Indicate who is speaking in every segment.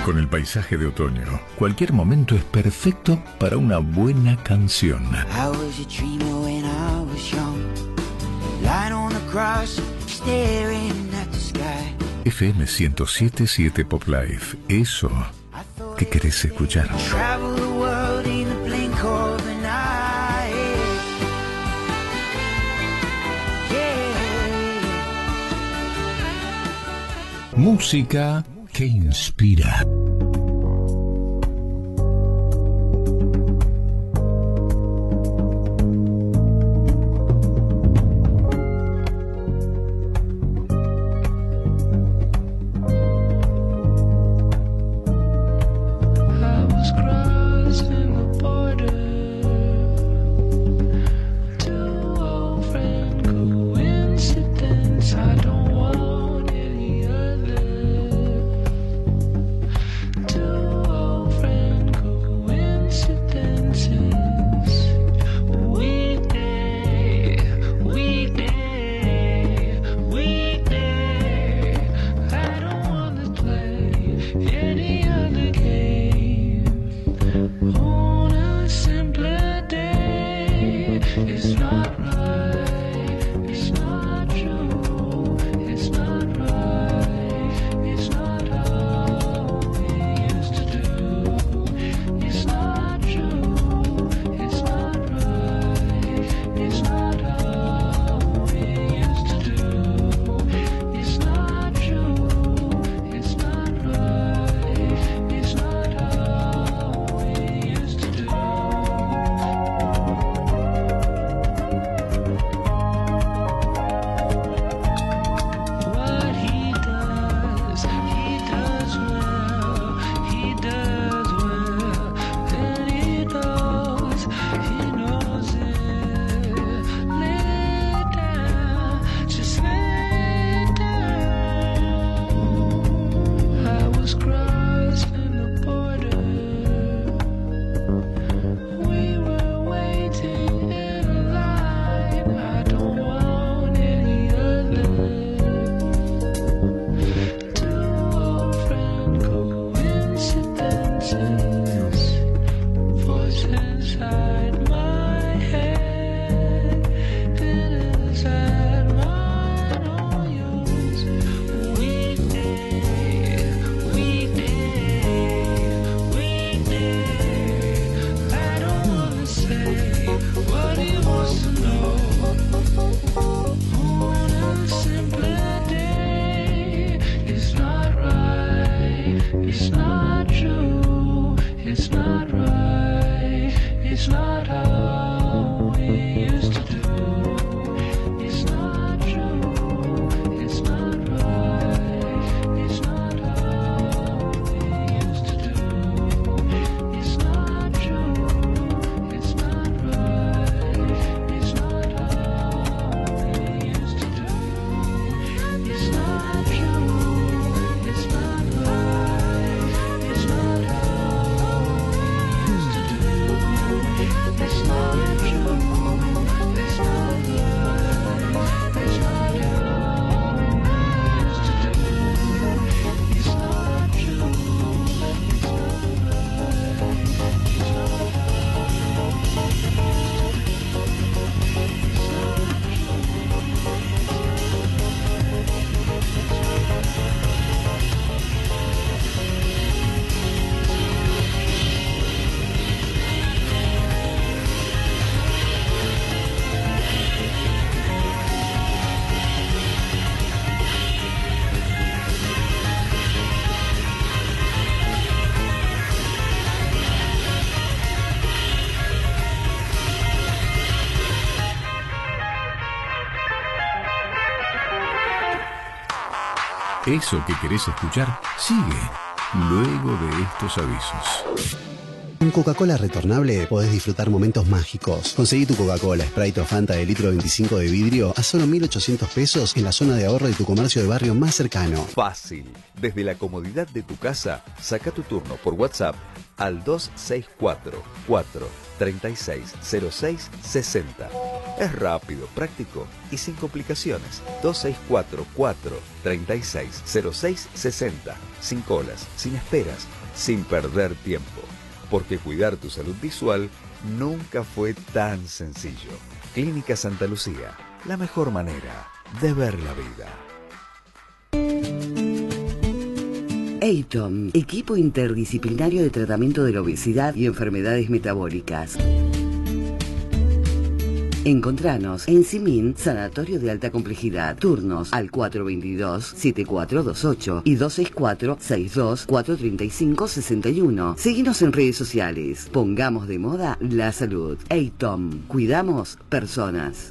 Speaker 1: Con el paisaje de otoño, cualquier momento es perfecto para una buena canción. FM 107.7 Pop Life, eso que querés escuchar. Música que inspira. Eso que querés escuchar sigue luego de estos avisos.
Speaker 2: En Coca-Cola retornable podés disfrutar momentos mágicos. Conseguí tu Coca-Cola, Sprite o Fanta de litro 25 de vidrio a solo 1.800 pesos en la zona de ahorro de tu comercio de barrio más cercano.
Speaker 3: Fácil. Desde la comodidad de tu casa, saca tu turno por WhatsApp al 264 4 36 06 60. Es rápido, práctico y sin complicaciones. 2644-360660. Sin colas, sin esperas, sin perder tiempo. Porque cuidar tu salud visual nunca fue tan sencillo. Clínica Santa Lucía, la mejor manera de ver la vida.
Speaker 4: EITOM, equipo interdisciplinario de tratamiento de la obesidad y enfermedades metabólicas. Encontranos en Simín, Sanatorio de Alta Complejidad. Turnos al 422-7428 y 264-62-435-61. Seguinos en redes sociales. Pongamos de moda la salud. EITOM. Cuidamos personas.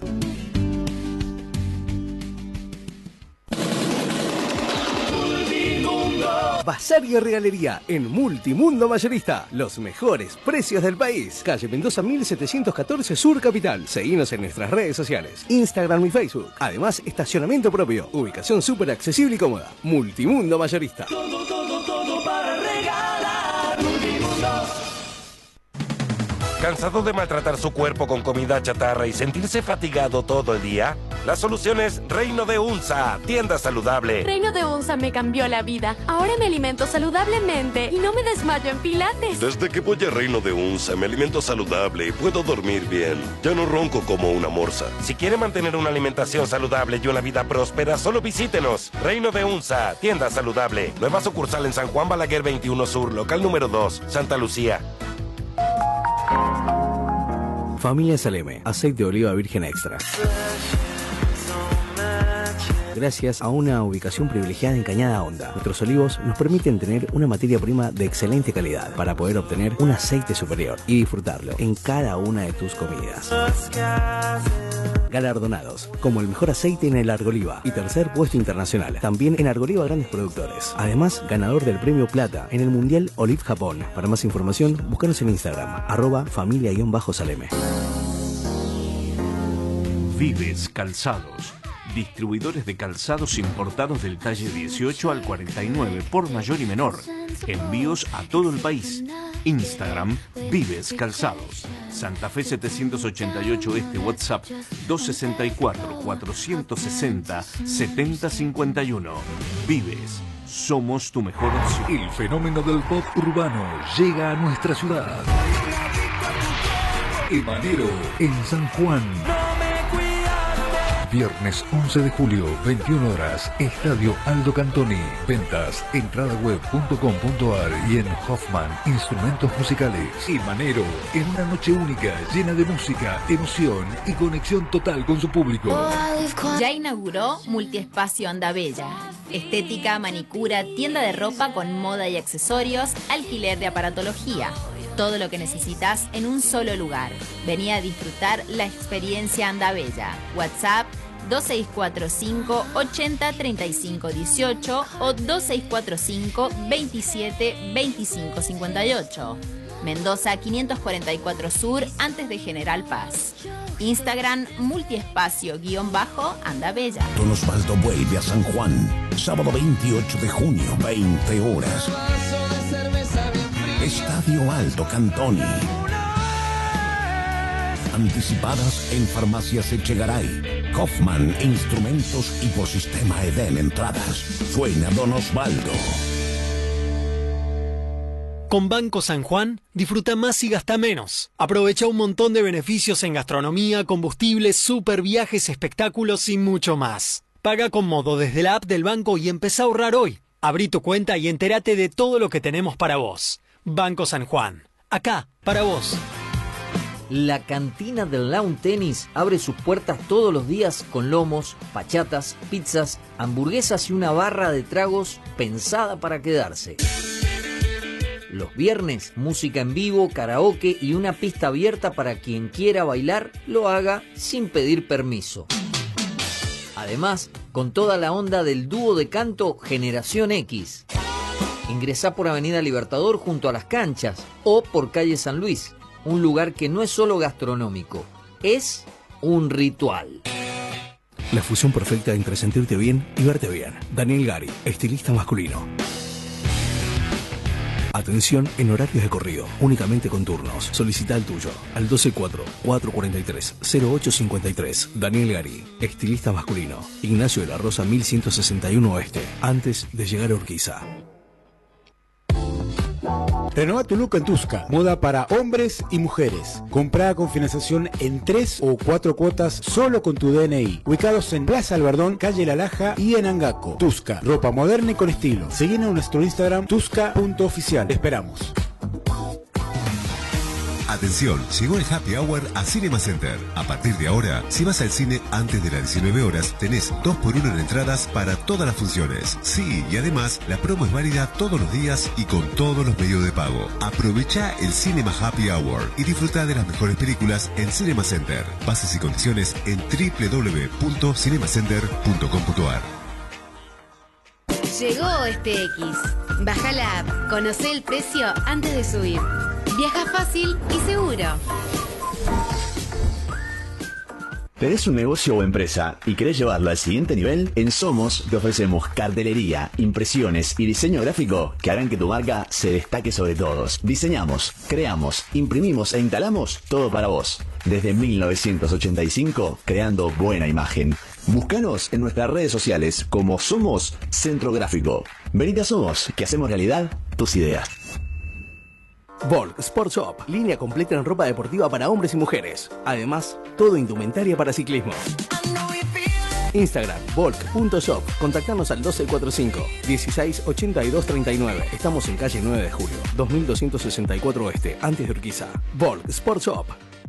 Speaker 5: Bazar y regalería en Multimundo Mayorista. Los mejores precios del país. Calle Mendoza 1714 Sur Capital. Seguinos en nuestras redes sociales, Instagram y Facebook. Además, estacionamiento propio. Ubicación súper accesible y cómoda. Multimundo Mayorista.
Speaker 6: Todo para regalar. Multimundo.
Speaker 7: ¿Cansado de maltratar su cuerpo con comida chatarra y sentirse fatigado todo el día? La solución es Reino de Unza, tienda saludable.
Speaker 8: Reino de Unza me cambió la vida. Ahora me alimento saludablemente y no me desmayo en pilates.
Speaker 7: Desde que voy a Reino de Unza me alimento saludable y puedo dormir bien. Ya no ronco como una morsa. Si quiere mantener una alimentación saludable y una vida próspera, solo visítenos. Reino de Unza, tienda saludable. Nueva sucursal en San Juan Balaguer 21 Sur, local número 2, Santa Lucía.
Speaker 5: Familia Saleme, aceite de oliva virgen extra. Gracias a una ubicación privilegiada en Cañada Honda, nuestros olivos nos permiten tener una materia prima de excelente calidad para poder obtener un aceite superior y disfrutarlo en cada una de tus comidas. Galardonados como el mejor aceite en el Argoliva y tercer puesto internacional, también en Argoliva Grandes Productores. Además, ganador del premio Plata en el Mundial Olive Japón. Para más información, búscanos en Instagram, @familia_saleme.
Speaker 1: Vives Calzados. Distribuidores de calzados importados del calle 18 al 49 por mayor y menor. Envíos a todo el país. Instagram Vives Calzados. Santa Fe 788 Este, WhatsApp 264-460-7051. Vives. Somos tu mejor opción.
Speaker 9: El fenómeno del pop urbano llega a nuestra ciudad. Emanero en San Juan. Viernes 11 de julio, 21 horas, Estadio Aldo Cantoni. Ventas, entradaweb.com.ar y en Hoffman Instrumentos Musicales. Emanero, en una noche única, llena de música, emoción y conexión total con su público.
Speaker 10: Ya inauguró Multiespacio Andabella. Estética, manicura, tienda de ropa con moda y accesorios, alquiler de aparatología. Todo lo que necesitas en un solo lugar. Vení a disfrutar la experiencia Andabella. WhatsApp 2645 80 35 18 o 2645 27 25 58. Mendoza 544 Sur, antes de General Paz. Instagram multiespacio_Andabella.
Speaker 11: Don Osvaldo vuelve a San Juan. Sábado 28 de junio, 20 horas. Estadio Aldo Cantoni. Anticipadas en Farmacias Echegaray, Hoffman Instrumentos y Ecosistema Edén Entradas. Suena Don Osvaldo.
Speaker 12: Con Banco San Juan, disfruta más y gasta menos. Aprovecha un montón de beneficios en gastronomía, combustibles, super viajes, espectáculos y mucho más. Paga con Modo desde la app del banco y empezá a ahorrar hoy. Abrí tu cuenta y entérate de todo lo que tenemos para vos. Banco San Juan. Acá, para vos.
Speaker 13: La cantina del Lawn Tennis abre sus puertas todos los días con lomos, bachatas, pizzas, hamburguesas y una barra de tragos pensada para quedarse. Los viernes, música en vivo, karaoke y una pista abierta para quien quiera bailar, lo haga sin pedir permiso. Además, con toda la onda del dúo de canto Generación X. Ingresá por Avenida Libertador junto a las canchas o por calle San Luis, un lugar que no es solo gastronómico, es un ritual.
Speaker 5: La fusión perfecta entre sentirte bien y verte bien. Daniel Gari, estilista masculino. Atención en horarios de corrido, únicamente con turnos. Solicita el tuyo al 124-443-0853. Daniel Gari, estilista masculino. Ignacio de la Rosa 1161 Oeste, antes de llegar a Urquiza.
Speaker 14: Renova tu look en Tusca. Moda para hombres y mujeres. Comprada con financiación en 3 o 4 cuotas solo con tu DNI. Ubicados en Plaza Albardón, Calle La Laja y en Angaco. Tusca. Ropa moderna y con estilo. Seguinos en nuestro Instagram tusca.oficial. Te esperamos.
Speaker 15: Atención, llegó el Happy Hour a Cinema Center. A partir de ahora, si vas al cine antes de las 19 horas, tenés 2x1 en entradas para todas las funciones. Sí, y además, la promo es válida todos los días y con todos los medios de pago. Aprovecha el Cinema Happy Hour y disfruta de las mejores películas en Cinema Center. Bases y condiciones en www.cinemacenter.com.ar.
Speaker 16: Llegó SPX. Baja la app, conocé el precio antes de subir. Viaja fácil y seguro.
Speaker 17: ¿Tenés un negocio o empresa y querés llevarlo al siguiente nivel? En Somos te ofrecemos cartelería, impresiones y diseño gráfico que harán que tu marca se destaque sobre todos. Diseñamos, creamos, imprimimos e instalamos todo para vos. Desde 1985, creando buena imagen. Búscanos en nuestras redes sociales como Somos Centro Gráfico. Venite a Somos, que hacemos realidad tus ideas.
Speaker 5: Volk Sport Shop, línea completa en ropa deportiva para hombres y mujeres. Además, todo indumentaria para ciclismo. Instagram, volk.shop. Contactanos al 1245 16 82 39. Estamos en calle 9 de julio, 2264 Oeste, antes de Urquiza. Volk Sport Shop.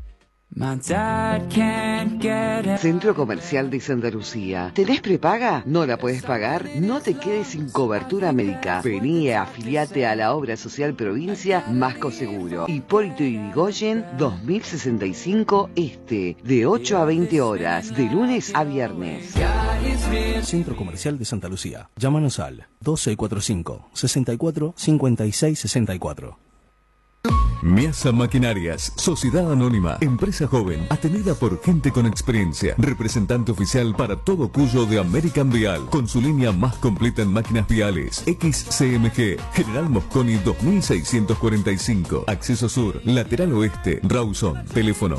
Speaker 4: Centro Comercial de Santa Lucía. ¿Tenés prepaga? ¿No la puedes pagar? No te quedes sin cobertura médica. Vení y afiliate a la Obra Social Provincia Masco Seguro. Hipólito Yrigoyen, 2065 Este. De 8 a 20 horas. De lunes a viernes.
Speaker 5: Centro Comercial de Santa Lucía. Llámanos al 1245 64 56 64.
Speaker 18: Miasa Maquinarias, Sociedad Anónima, empresa joven, atendida por gente con experiencia, representante oficial para todo Cuyo de American Vial, con su línea más completa en máquinas viales, XCMG, General Mosconi 2645, Acceso Sur, Lateral Oeste, Rawson, teléfono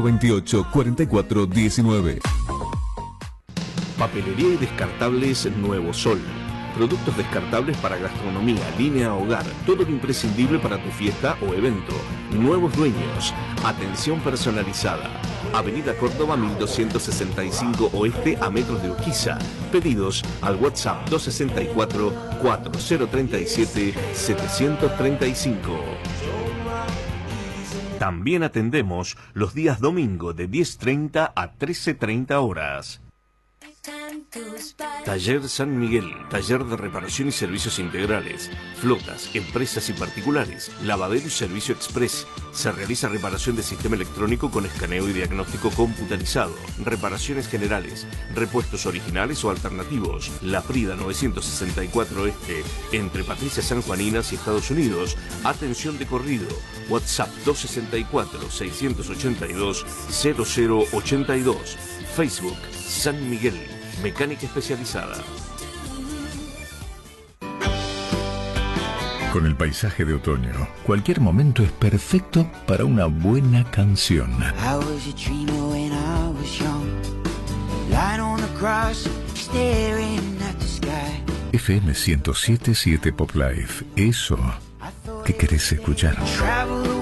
Speaker 18: 428-4419.
Speaker 1: Papelería y descartables Nuevo Sol. Productos descartables para gastronomía, línea hogar, todo lo imprescindible para tu fiesta o evento. Nuevos dueños. Atención personalizada. Avenida Córdoba 1265 Oeste a metros de Urquiza. Pedidos al WhatsApp 264 4037 735. También atendemos los días domingo de 10:30 a 13:30 horas. Taller San Miguel, taller de reparación y servicios integrales, flotas, empresas y particulares, lavadero y servicio express. Se realiza reparación de sistema electrónico con escaneo y diagnóstico computarizado, reparaciones generales, repuestos originales o alternativos. La Prida 964 Este, entre Patricia Sanjuaninas y Estados Unidos. Atención de corrido. WhatsApp 264-682-0082. Facebook San Miguel, mecánica especializada.
Speaker 9: Con el paisaje de otoño, cualquier momento es perfecto para una buena canción. FM 107.7 Pop Life, eso que querés escuchar.